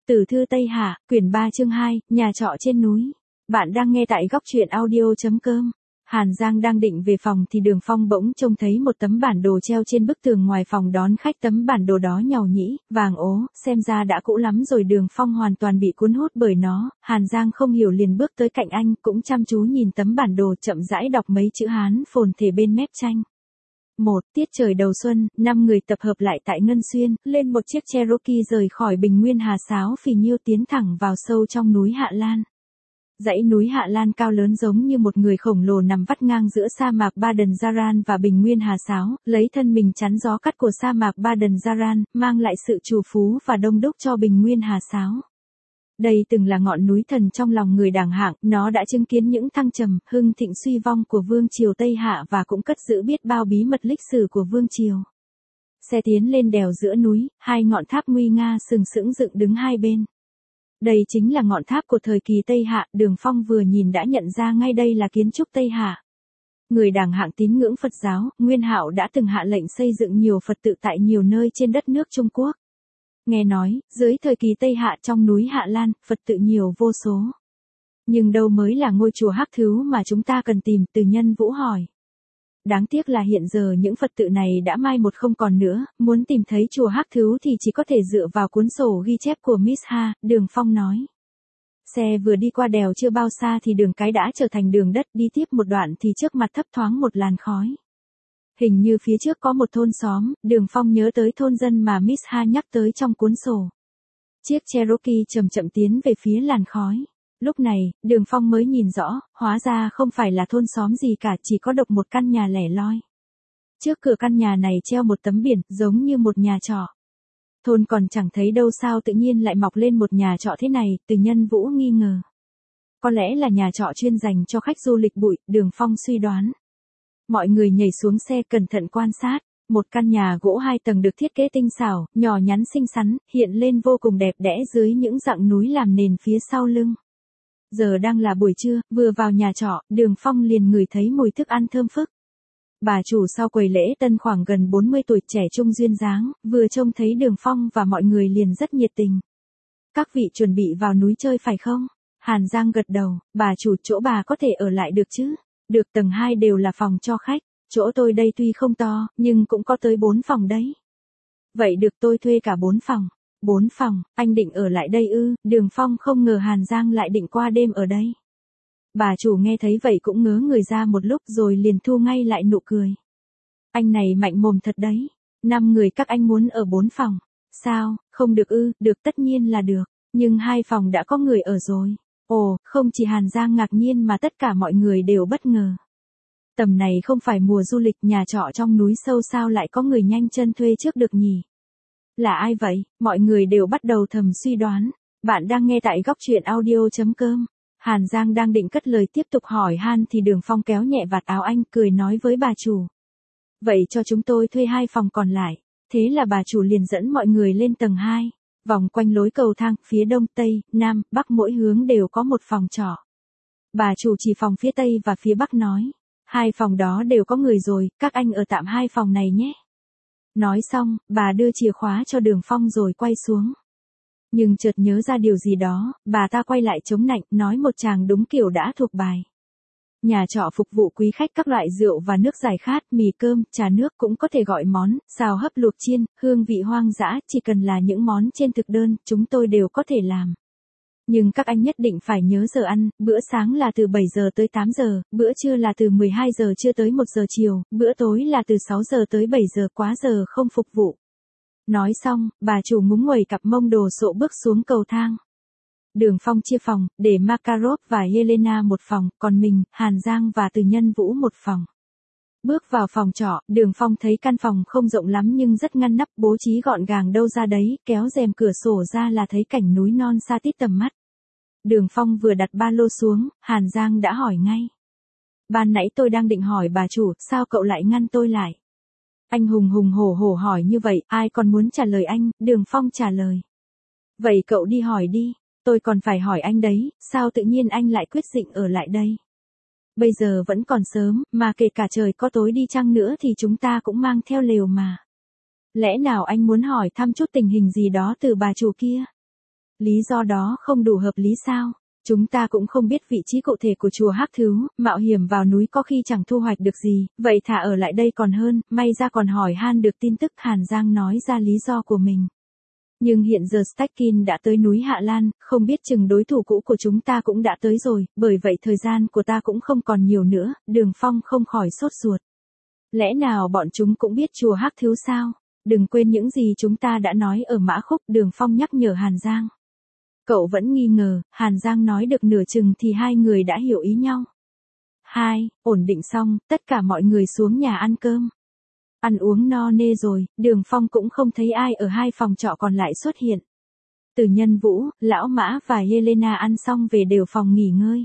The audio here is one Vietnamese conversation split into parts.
Tử thư Tây Hạ, quyển 3 chương 2, nhà trọ trên núi. Bạn đang nghe tại góc truyện audio.com. Hàn Giang đang định về phòng thì Đường Phong bỗng trông thấy một tấm bản đồ treo trên bức tường ngoài phòng đón khách. Tấm bản đồ đó nhàu nhĩ, vàng ố, xem ra đã cũ lắm rồi. Đường Phong hoàn toàn bị cuốn hút bởi nó. Hàn Giang không hiểu liền bước tới cạnh anh, cũng chăm chú nhìn tấm bản đồ, chậm rãi đọc mấy chữ Hán phồn thể bên mép tranh. Tiết trời đầu xuân, 5 người tập hợp lại tại Ngân Xuyên, lên một chiếc Cherokee rời khỏi Bình Nguyên Hà Sáo phì nhiêu tiến thẳng vào sâu trong núi Hạ Lan. Dãy núi Hạ Lan cao lớn giống như một người khổng lồ nằm vắt ngang giữa sa mạc Baden Zaran và Bình Nguyên Hà Sáo, lấy thân mình chắn gió cắt của sa mạc Baden Zaran, mang lại sự trù phú và đông đúc cho Bình Nguyên Hà Sáo. Đây từng là ngọn núi thần trong lòng người Đảng Hạng, nó đã chứng kiến những thăng trầm, hưng thịnh suy vong của vương triều Tây Hạ và cũng cất giữ biết bao bí mật lịch sử của vương triều. Xe tiến lên đèo giữa núi, hai ngọn tháp nguy nga sừng sững dựng đứng hai bên. Đây chính là ngọn tháp của thời kỳ Tây Hạ, Đường Phong vừa nhìn đã nhận ra ngay đây là kiến trúc Tây Hạ. Người Đảng Hạng tín ngưỡng Phật giáo, Nguyên Hạo đã từng hạ lệnh xây dựng nhiều Phật tự tại nhiều nơi trên đất nước Trung Quốc. Nghe nói, dưới thời kỳ Tây Hạ trong núi Hạ Lan, Phật tự nhiều vô số. Nhưng đâu mới là ngôi chùa Hắc Thứu mà chúng ta cần tìm, Từ Nhân Vũ hỏi. Đáng tiếc là hiện giờ những Phật tự này đã mai một không còn nữa, muốn tìm thấy chùa Hắc Thứu thì chỉ có thể dựa vào cuốn sổ ghi chép của Miss Ha, Đường Phong nói. Xe vừa đi qua đèo chưa bao xa thì đường cái đã trở thành đường đất, đi tiếp một đoạn thì trước mặt thấp thoáng một làn khói. Hình như phía trước có một thôn xóm, Đường Phong nhớ tới thôn dân mà Miss Ha nhắc tới trong cuốn sổ. Chiếc Cherokee chậm chậm tiến về phía làn khói. Lúc này, Đường Phong mới nhìn rõ, hóa ra không phải là thôn xóm gì cả, chỉ có độc một căn nhà lẻ loi. Trước cửa căn nhà này treo một tấm biển, giống như một nhà trọ. Thôn còn chẳng thấy đâu sao tự nhiên lại mọc lên một nhà trọ thế này, Từ Nhân Vũ nghi ngờ. Có lẽ là nhà trọ chuyên dành cho khách du lịch bụi, Đường Phong suy đoán. Mọi người nhảy xuống xe cẩn thận quan sát, một căn nhà gỗ 2 tầng được thiết kế tinh xảo, nhỏ nhắn xinh xắn, hiện lên vô cùng đẹp đẽ dưới những dặng núi làm nền phía sau lưng. Giờ đang là buổi trưa, vừa vào nhà trọ, Đường Phong liền ngửi thấy mùi thức ăn thơm phức. Bà chủ sau quầy lễ tân khoảng gần 40 tuổi, trẻ trung duyên dáng, vừa trông thấy Đường Phong và mọi người liền rất nhiệt tình. Các vị chuẩn bị vào núi chơi phải không? Hàn Giang gật đầu, bà chủ, chỗ bà có thể ở lại được chứ? Được, tầng 2 đều là phòng cho khách, chỗ tôi đây tuy không to, nhưng cũng có tới 4 phòng đấy. Vậy được, tôi thuê cả 4 phòng. 4 phòng, anh định ở lại đây ư? Đường Phong không ngờ Hàn Giang lại định qua đêm ở đây. Bà chủ nghe thấy vậy cũng ngớ người ra một lúc rồi liền thu ngay lại nụ cười. Anh này mạnh mồm thật đấy. 5 người các anh muốn ở 4 phòng. Sao, không được ư? Được, tất nhiên là được. Nhưng 2 phòng đã có người ở rồi. Ồ, không chỉ Hàn Giang ngạc nhiên mà tất cả mọi người đều bất ngờ. Tầm này không phải mùa du lịch, nhà trọ trong núi sâu sao lại có người nhanh chân thuê trước được nhỉ? Là ai vậy? Mọi người đều bắt đầu thầm suy đoán. Bạn đang nghe tại góc truyện audio.com. Hàn Giang đang định cất lời tiếp tục hỏi han thì Đường Phong kéo nhẹ vạt áo anh, cười nói với bà chủ. Vậy cho chúng tôi thuê 2 phòng còn lại. Thế là bà chủ liền dẫn mọi người lên tầng 2. Vòng quanh lối cầu thang, phía đông, tây, nam, bắc mỗi hướng đều có một phòng trọ. Bà chủ chỉ phòng phía tây và phía bắc nói. 2 phòng đó đều có người rồi, các anh ở tạm 2 phòng này nhé. Nói xong, bà đưa chìa khóa cho Đường Phong rồi quay xuống. Nhưng chợt nhớ ra điều gì đó, bà ta quay lại chống nạnh, nói một tràng đúng kiểu đã thuộc bài. Nhà trọ phục vụ quý khách các loại rượu và nước giải khát, mì cơm, trà nước, cũng có thể gọi món, xào hấp, luộc chiên, hương vị hoang dã, chỉ cần là những món trên thực đơn, chúng tôi đều có thể làm. Nhưng các anh nhất định phải nhớ giờ ăn, bữa sáng là từ 7 giờ tới 8 giờ, bữa trưa là từ 12 giờ trưa tới 1 giờ chiều, bữa tối là từ 6 giờ tới 7 giờ, quá giờ không phục vụ. Nói xong, bà chủ ngúng nguẩy cặp mông đồ sộ bước xuống cầu thang. Đường Phong chia phòng, để Makarov và Helena một phòng, còn mình, Hàn Giang và Từ Nhân Vũ một phòng. Bước vào phòng trọ, Đường Phong thấy căn phòng không rộng lắm nhưng rất ngăn nắp, bố trí gọn gàng đâu ra đấy, kéo rèm cửa sổ ra là thấy cảnh núi non xa tít tầm mắt. Đường Phong vừa đặt ba lô xuống, Hàn Giang đã hỏi ngay. Ban nãy tôi đang định hỏi bà chủ, sao cậu lại ngăn tôi lại? Anh hùng hùng hổ hổ hỏi như vậy, ai còn muốn trả lời anh? Đường Phong trả lời. Vậy cậu đi hỏi đi, tôi còn phải hỏi anh đấy, sao tự nhiên anh lại quyết định ở lại đây? Bây giờ vẫn còn sớm, mà kể cả trời có tối đi chăng nữa thì chúng ta cũng mang theo lều mà. Lẽ nào anh muốn hỏi thăm chút tình hình gì đó từ bà chủ kia? Lý do đó không đủ hợp lý sao? Chúng ta cũng không biết vị trí cụ thể của chùa Hắc Thứu, mạo hiểm vào núi có khi chẳng thu hoạch được gì, vậy thà ở lại đây còn hơn, may ra còn hỏi han được tin tức. Hàn Giang nói ra lý do của mình. Nhưng hiện giờ Stackin đã tới núi Hạ Lan, không biết chừng đối thủ cũ của chúng ta cũng đã tới rồi, bởi vậy thời gian của ta cũng không còn nhiều nữa. Đường Phong không khỏi sốt ruột. Lẽ nào bọn chúng cũng biết chùa Hắc Thứu sao? Đừng quên những gì chúng ta đã nói ở Mã Khúc. Đường Phong nhắc nhở Hàn Giang. Cậu vẫn nghi ngờ. Hàn Giang nói được nửa chừng thì hai người đã hiểu ý nhau. Ổn định xong, tất cả mọi người xuống nhà ăn cơm. Ăn uống no nê rồi, Đường Phong cũng không thấy ai ở hai phòng trọ còn lại xuất hiện. Từ Nhân Vũ, Lão Mã và Helena ăn xong về đều phòng nghỉ ngơi.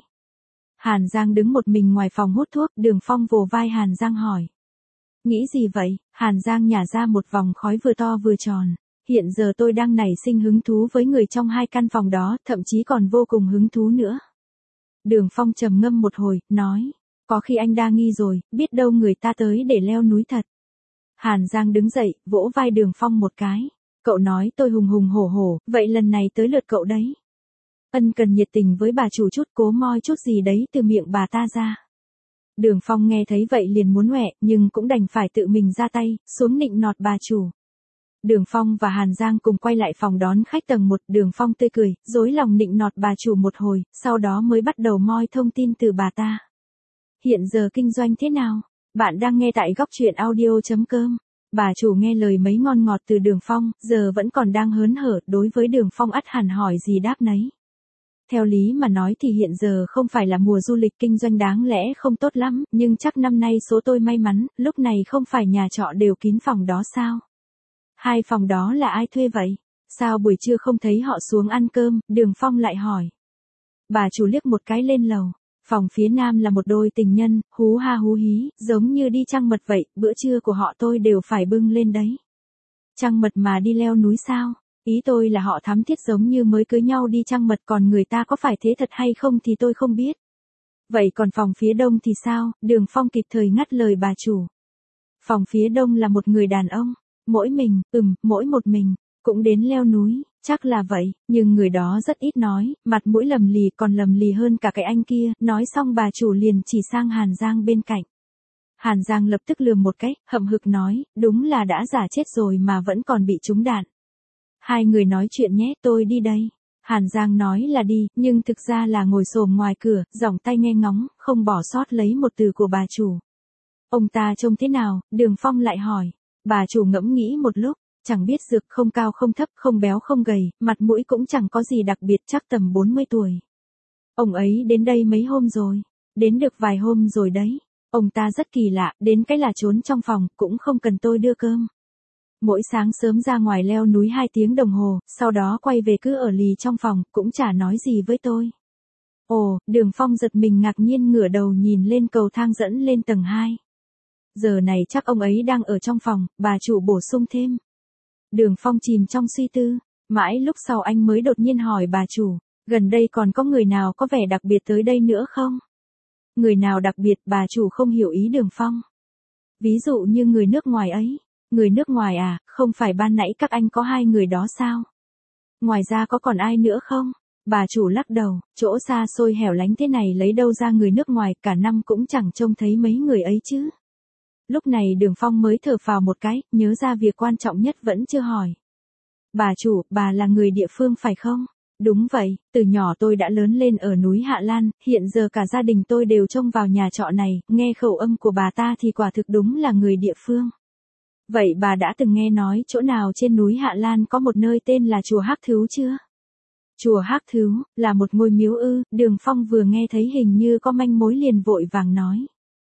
Hàn Giang đứng một mình ngoài phòng hút thuốc. Đường Phong vồ vai Hàn Giang hỏi. Nghĩ gì vậy? Hàn Giang nhả ra một vòng khói vừa to vừa tròn. Hiện giờ tôi đang nảy sinh hứng thú với người trong hai căn phòng đó, thậm chí còn vô cùng hứng thú nữa. Đường Phong trầm ngâm một hồi, nói. Có khi anh đa nghi rồi, biết đâu người ta tới để leo núi thật. Hàn Giang đứng dậy, vỗ vai Đường Phong một cái. Cậu nói tôi hùng hùng hổ hổ, vậy lần này tới lượt cậu đấy. Ân cần nhiệt tình với bà chủ chút, cố moi chút gì đấy từ miệng bà ta ra. Đường Phong nghe thấy vậy liền muốn ngoẹ, nhưng cũng đành phải tự mình ra tay, xuống nịnh nọt bà chủ. Đường Phong và Hàn Giang cùng quay lại phòng đón khách tầng 1, Đường Phong tươi cười, dối lòng nịnh nọt bà chủ một hồi, sau đó mới bắt đầu moi thông tin từ bà ta. Hiện giờ kinh doanh thế nào? Bạn đang nghe tại góc truyện audio.com. Bà chủ nghe lời mấy ngon ngọt từ Đường Phong, giờ vẫn còn đang hớn hở. Đối với Đường Phong ắt hẳn hỏi gì đáp nấy. Theo lý mà nói thì hiện giờ không phải là mùa du lịch, kinh doanh đáng lẽ không tốt lắm, nhưng chắc năm nay số tôi may mắn, lúc này không phải nhà trọ đều kín phòng đó sao? Hai phòng đó là ai thuê vậy? Sao buổi trưa không thấy họ xuống ăn cơm? Đường Phong lại hỏi. Bà chủ liếc một cái lên lầu. Phòng phía nam là một đôi tình nhân, hú ha hú hí, giống như đi trăng mật vậy, bữa trưa của họ tôi đều phải bưng lên đấy. Trăng mật mà đi leo núi sao? Ý tôi là họ thắm thiết giống như mới cưới nhau đi trăng mật, còn người ta có phải thế thật hay không thì tôi không biết. Vậy còn phòng phía đông thì sao? Đường Phong kịp thời ngắt lời bà chủ. Phòng phía đông là một người đàn ông. Mỗi mình, mỗi một mình, cũng đến leo núi, chắc là vậy, nhưng người đó rất ít nói, mặt mũi lầm lì, còn lầm lì hơn cả cái anh kia. Nói xong bà chủ liền chỉ sang Hàn Giang bên cạnh. Hàn Giang lập tức lườm một cái, hậm hực nói, đúng là đã giả chết rồi mà vẫn còn bị trúng đạn. Hai người nói chuyện nhé, tôi đi đây. Hàn Giang nói là đi, nhưng thực ra là ngồi xổm ngoài cửa, giỏng tay nghe ngóng, không bỏ sót lấy một từ của bà chủ. Ông ta trông thế nào? Đường Phong lại hỏi. Bà chủ ngẫm nghĩ một lúc, chẳng biết dược, không cao không thấp, không béo không gầy, mặt mũi cũng chẳng có gì đặc biệt, chắc tầm 40 tuổi. Ông ấy đến đây mấy hôm rồi? Đến được vài hôm rồi đấy. Ông ta rất kỳ lạ, đến cái là trốn trong phòng, cũng không cần tôi đưa cơm. Mỗi sáng sớm ra ngoài leo núi 2 tiếng đồng hồ, sau đó quay về cứ ở lì trong phòng, cũng chả nói gì với tôi. Ồ, Đường Phong giật mình ngạc nhiên ngửa đầu nhìn lên cầu thang dẫn lên tầng 2. Giờ này chắc ông ấy đang ở trong phòng, bà chủ bổ sung thêm. Đường Phong chìm trong suy tư, mãi lúc sau anh mới đột nhiên hỏi bà chủ, gần đây còn có người nào có vẻ đặc biệt tới đây nữa không? Người nào đặc biệt? Bà chủ không hiểu ý Đường Phong. Ví dụ như người nước ngoài ấy. Người nước ngoài à, không phải ban nãy các anh có 2 người đó sao? Ngoài ra có còn ai nữa không? Bà chủ lắc đầu, chỗ xa xôi hẻo lánh thế này lấy đâu ra người nước ngoài, cả năm cũng chẳng trông thấy mấy người ấy chứ. Lúc này Đường Phong mới thở phào một cái, nhớ ra việc quan trọng nhất vẫn chưa hỏi. Bà chủ, bà là người địa phương phải không? Đúng vậy, từ nhỏ tôi đã lớn lên ở núi Hạ Lan, hiện giờ cả gia đình tôi đều trông vào nhà trọ này, nghe khẩu âm của bà ta thì quả thực đúng là người địa phương. Vậy bà đã từng nghe nói chỗ nào trên núi Hạ Lan có một nơi tên là chùa Hắc Thứu chưa? Chùa Hắc Thứu, là một ngôi miếu ư? Đường Phong vừa nghe thấy hình như có manh mối liền vội vàng nói.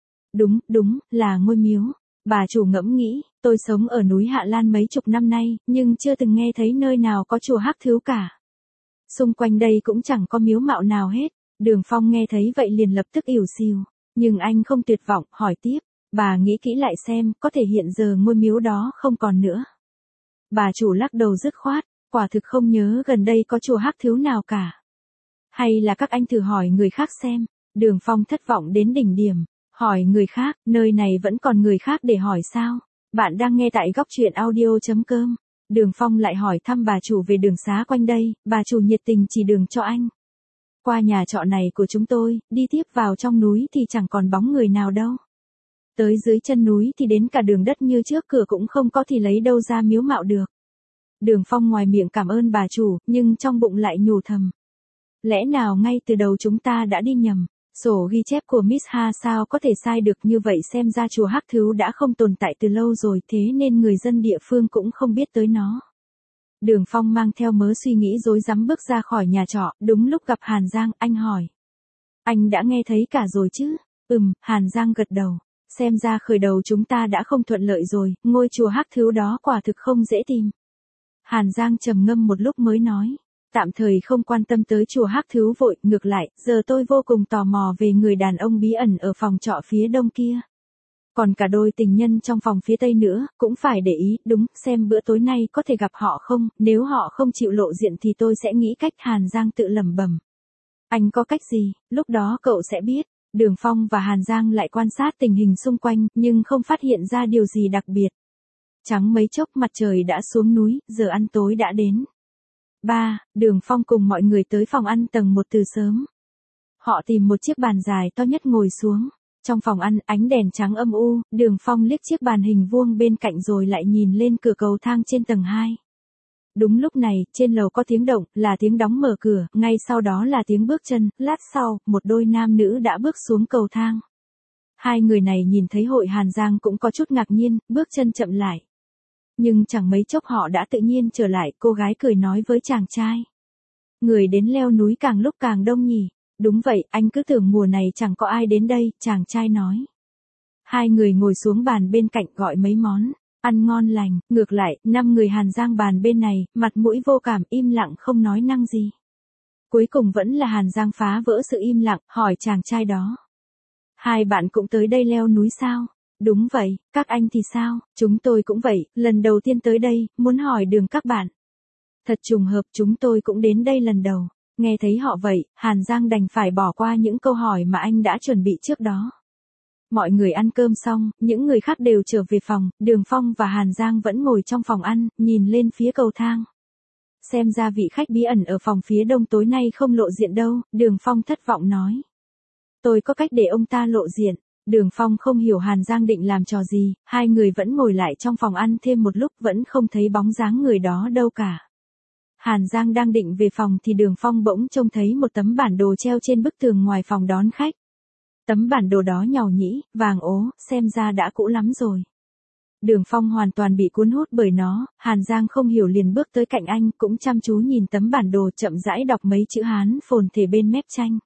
Đúng, là ngôi miếu. Bà chủ ngẫm nghĩ, tôi sống ở núi Hạ Lan mấy chục năm nay, nhưng chưa từng nghe thấy nơi nào có chùa Hắc Thứu cả. Xung quanh đây cũng chẳng có miếu mạo nào hết. Đường Phong nghe thấy vậy liền lập tức ỉu xìu. Nhưng anh không tuyệt vọng, hỏi tiếp. Bà nghĩ kỹ lại xem, có thể hiện giờ ngôi miếu đó không còn nữa. Bà chủ lắc đầu dứt khoát, quả thực không nhớ gần đây có chùa Hắc Thứu nào cả. Hay là các anh thử hỏi người khác xem. Đường Phong thất vọng đến đỉnh điểm. Hỏi người khác, nơi này vẫn còn người khác để hỏi sao? Bạn đang nghe tại góc truyện audio.com. Đường Phong lại hỏi thăm bà chủ về đường xá quanh đây, bà chủ nhiệt tình chỉ đường cho anh. Qua nhà trọ này của chúng tôi, đi tiếp vào trong núi thì chẳng còn bóng người nào đâu. Tới dưới chân núi thì đến cả đường đất như trước cửa cũng không có thì lấy đâu ra miếu mạo được. Đường Phong ngoài miệng cảm ơn bà chủ, nhưng trong bụng lại nhủ thầm. Lẽ nào ngay từ đầu chúng ta đã đi nhầm, sổ ghi chép của Miss Ha sao có thể sai được như vậy, xem ra chùa Hắc Thứu đã không tồn tại từ lâu rồi, thế nên người dân địa phương cũng không biết tới nó. Đường Phong mang theo mớ suy nghĩ rối rắm bước ra khỏi nhà trọ, đúng lúc gặp Hàn Giang, anh hỏi. Anh đã nghe thấy cả rồi chứ? Hàn Giang gật đầu. Xem ra khởi đầu chúng ta đã không thuận lợi rồi, ngôi chùa Hắc Thứu đó quả thực không dễ tìm. Hàn Giang trầm ngâm một lúc mới nói. Tạm thời không quan tâm tới chùa Hắc Thứu vội, ngược lại, giờ tôi vô cùng tò mò về người đàn ông bí ẩn ở phòng trọ phía đông kia. Còn cả đôi tình nhân trong phòng phía tây nữa, cũng phải để ý, đúng, xem bữa tối nay có thể gặp họ không, nếu họ không chịu lộ diện thì tôi sẽ nghĩ cách. Hàn Giang tự lẩm bẩm. Anh có cách gì, lúc đó cậu sẽ biết. Đường Phong và Hàn Giang lại quan sát tình hình xung quanh, nhưng không phát hiện ra điều gì đặc biệt. Chẳng mấy chốc mặt trời đã xuống núi, giờ ăn tối đã đến. Đường Phong cùng mọi người tới phòng ăn tầng 1 từ sớm. Họ tìm một chiếc bàn dài to nhất ngồi xuống. Trong phòng ăn, ánh đèn trắng âm u, Đường Phong liếc chiếc bàn hình vuông bên cạnh rồi lại nhìn lên cửa cầu thang trên tầng 2. Đúng lúc này, trên lầu có tiếng động, là tiếng đóng mở cửa, ngay sau đó là tiếng bước chân, lát sau, một đôi nam nữ đã bước xuống cầu thang. Hai người này nhìn thấy Hội Hàn Giang cũng có chút ngạc nhiên, bước chân chậm lại. Nhưng chẳng mấy chốc họ đã tự nhiên trở lại, cô gái cười nói với chàng trai. Người đến leo núi càng lúc càng đông nhỉ. Đúng vậy, anh cứ tưởng mùa này chẳng có ai đến đây, chàng trai nói. Hai người ngồi xuống bàn bên cạnh gọi mấy món ăn ngon lành, ngược lại, 5 người Hàn Giang bàn bên này, mặt mũi vô cảm, im lặng không nói năng gì. Cuối cùng vẫn là Hàn Giang phá vỡ sự im lặng, hỏi chàng trai đó. Hai bạn cũng tới đây leo núi sao? Đúng vậy, các anh thì sao? Chúng tôi cũng vậy, lần đầu tiên tới đây, muốn hỏi đường các bạn. Thật trùng hợp, chúng tôi cũng đến đây lần đầu. Nghe thấy họ vậy, Hàn Giang đành phải bỏ qua những câu hỏi mà anh đã chuẩn bị trước đó. Mọi người ăn cơm xong, những người khác đều trở về phòng, Đường Phong và Hàn Giang vẫn ngồi trong phòng ăn, nhìn lên phía cầu thang. Xem ra vị khách bí ẩn ở phòng phía đông tối nay không lộ diện đâu, Đường Phong thất vọng nói. Tôi có cách để ông ta lộ diện. Đường Phong không hiểu Hàn Giang định làm trò gì, hai người vẫn ngồi lại trong phòng ăn thêm một lúc vẫn không thấy bóng dáng người đó đâu cả. Hàn Giang đang định về phòng thì Đường Phong bỗng trông thấy một tấm bản đồ treo trên bức tường ngoài phòng đón khách. Tấm bản đồ đó nhàu nhĩ, vàng ố, xem ra đã cũ lắm rồi. Đường Phong hoàn toàn bị cuốn hút bởi nó, Hàn Giang không hiểu liền bước tới cạnh anh, cũng chăm chú nhìn tấm bản đồ, chậm rãi đọc mấy chữ Hán phồn thể bên mép tranh.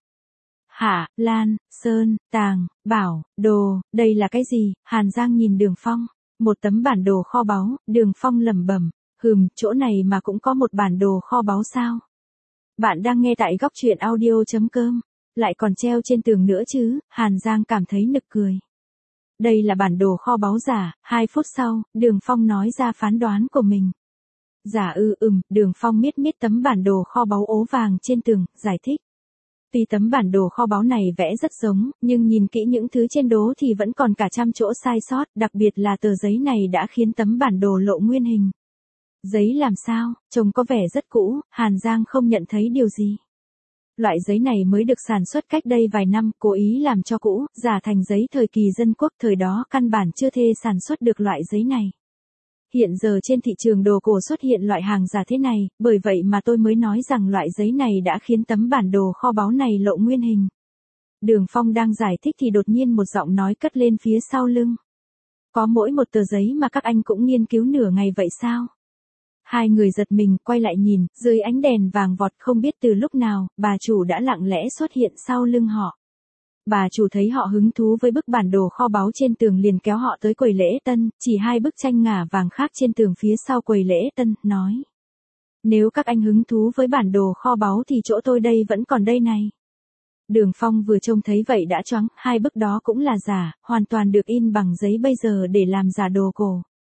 Hạ, Lan, Sơn, Tàng, Bảo, Đồ, đây là cái gì? Hàn Giang nhìn Đường Phong. Một tấm bản đồ kho báu, Đường Phong lẩm bẩm. Chỗ này mà cũng có một bản đồ kho báu sao? Bạn đang nghe tại góc truyện audio.com. Lại còn treo trên tường nữa chứ, Hàn Giang cảm thấy nực cười. Đây là bản đồ kho báu giả, 2 phút sau, Đường Phong nói ra phán đoán của mình. Giả Đường Phong miết tấm bản đồ kho báu ố vàng trên tường, giải thích. Tuy tấm bản đồ kho báu này vẽ rất giống, nhưng nhìn kỹ những thứ trên đố thì vẫn còn cả trăm chỗ sai sót, đặc biệt là tờ giấy này đã khiến tấm bản đồ lộ nguyên hình. Giấy làm sao, trông có vẻ rất cũ, Hàn Giang không nhận thấy điều gì. Loại giấy này mới được sản xuất cách đây vài năm, cố ý làm cho cũ, giả thành giấy thời kỳ dân quốc, thời đó căn bản chưa thể sản xuất được loại giấy này. Hiện giờ trên thị trường đồ cổ xuất hiện loại hàng giả thế này, bởi vậy mà tôi mới nói rằng loại giấy này đã khiến tấm bản đồ kho báu này lộ nguyên hình. Đường Phong đang giải thích thì đột nhiên một giọng nói cất lên phía sau lưng. Có mỗi một tờ giấy mà các anh cũng nghiên cứu nửa ngày vậy sao? Hai người giật mình, quay lại nhìn, dưới ánh đèn vàng vọt không biết từ lúc nào, bà chủ đã lặng lẽ xuất hiện sau lưng họ. Bà chủ thấy họ hứng thú với bức bản đồ kho báu trên tường liền kéo họ tới quầy lễ tân, chỉ 2 bức tranh ngả vàng khác trên tường phía sau quầy lễ tân, nói. Nếu các anh hứng thú với bản đồ kho báu thì chỗ tôi đây vẫn còn đây này. Đường Phong vừa trông thấy vậy đã choáng, 2 bức đó cũng là giả, hoàn toàn được in bằng giấy bây giờ để làm giả đồ cổ.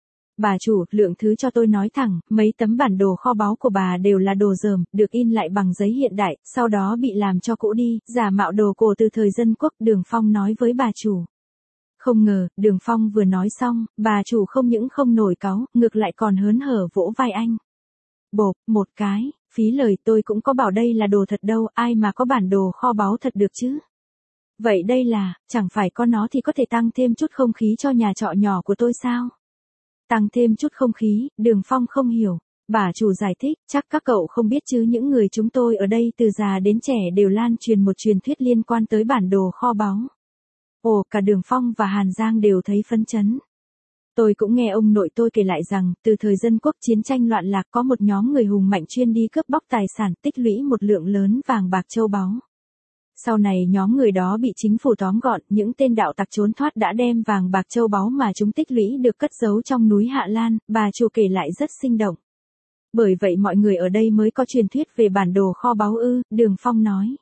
Bà chủ, lượng thứ cho tôi nói thẳng, mấy tấm bản đồ kho báu của bà đều là đồ dởm, được in lại bằng giấy hiện đại, sau đó bị làm cho cũ đi, giả mạo đồ cổ từ thời dân quốc, Đường Phong nói với bà chủ. Không ngờ, Đường Phong vừa nói xong, bà chủ không những không nổi cáu, ngược lại còn hớn hở vỗ vai anh. Bộp, một cái, phí lời, tôi cũng có bảo đây là đồ thật đâu, ai mà có bản đồ kho báu thật được chứ. Vậy đây là, chẳng phải có nó thì có thể tăng thêm chút không khí cho nhà trọ nhỏ của tôi sao? Tăng thêm chút không khí, Đường Phong không hiểu. Bà chủ giải thích, chắc các cậu không biết chứ, những người chúng tôi ở đây từ già đến trẻ đều lan truyền một truyền thuyết liên quan tới bản đồ kho báu. Ồ, cả Đường Phong và Hàn Giang đều thấy phấn chấn. Tôi cũng nghe ông nội tôi kể lại rằng, từ thời dân quốc chiến tranh loạn lạc có một nhóm người hùng mạnh chuyên đi cướp bóc tài sản, tích lũy một lượng lớn vàng bạc châu báu. Sau này nhóm người đó bị chính phủ tóm gọn, những tên đạo tặc trốn thoát đã đem vàng bạc châu báu mà chúng tích lũy được cất giấu trong núi Hạ Lan, bà chủ kể lại rất sinh động. Bởi vậy mọi người ở đây mới có truyền thuyết về bản đồ kho báu ư, Đường Phong nói.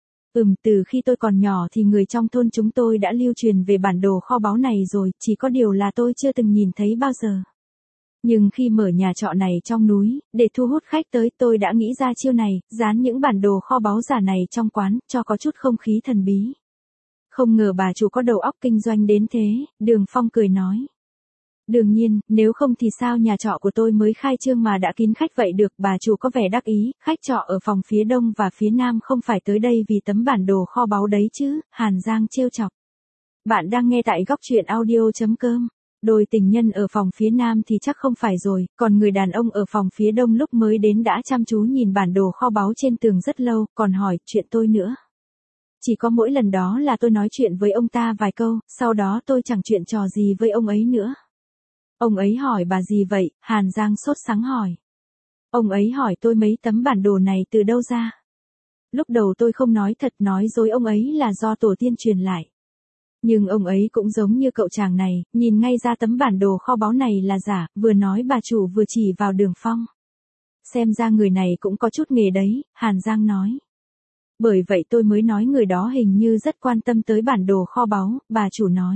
Từ khi tôi còn nhỏ thì người trong thôn chúng tôi đã lưu truyền về bản đồ kho báu này rồi, chỉ có điều là tôi chưa từng nhìn thấy bao giờ. Nhưng khi mở nhà trọ này trong núi, để thu hút khách tới, tôi đã nghĩ ra chiêu này, dán những bản đồ kho báu giả này trong quán, cho có chút không khí thần bí. Không ngờ bà chủ có đầu óc kinh doanh đến thế, Đường Phong cười nói. Đương nhiên, nếu không thì sao nhà trọ của tôi mới khai trương mà đã kín khách vậy được, bà chủ có vẻ đắc ý, khách trọ ở phòng phía đông và phía nam không phải tới đây vì tấm bản đồ kho báu đấy chứ, Hàn Giang trêu chọc. Bạn đang nghe tại góc truyện audio.com. Đôi tình nhân ở phòng phía nam thì chắc không phải rồi, còn người đàn ông ở phòng phía đông lúc mới đến đã chăm chú nhìn bản đồ kho báu trên tường rất lâu, còn hỏi chuyện tôi nữa. Chỉ có mỗi lần đó là tôi nói chuyện với ông ta vài câu, sau đó tôi chẳng chuyện trò gì với ông ấy nữa. Ông ấy hỏi bà gì vậy? Hàn Giang sốt sắng hỏi. Ông ấy hỏi tôi mấy tấm bản đồ này từ đâu ra. Lúc đầu tôi không nói thật, nói dối ông ấy là do tổ tiên truyền lại. Nhưng ông ấy cũng giống như cậu chàng này, nhìn ngay ra tấm bản đồ kho báu này là giả, vừa nói bà chủ vừa chỉ vào Đường Phong. Xem ra người này cũng có chút nghề đấy, Hàn Giang nói. Bởi vậy tôi mới nói người đó hình như rất quan tâm tới bản đồ kho báu, bà chủ nói.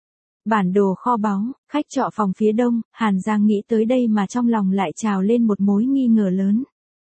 Bản đồ kho báu, khách trọ phòng phía đông, Hàn Giang nghĩ tới đây mà trong lòng lại trào lên một mối nghi ngờ lớn.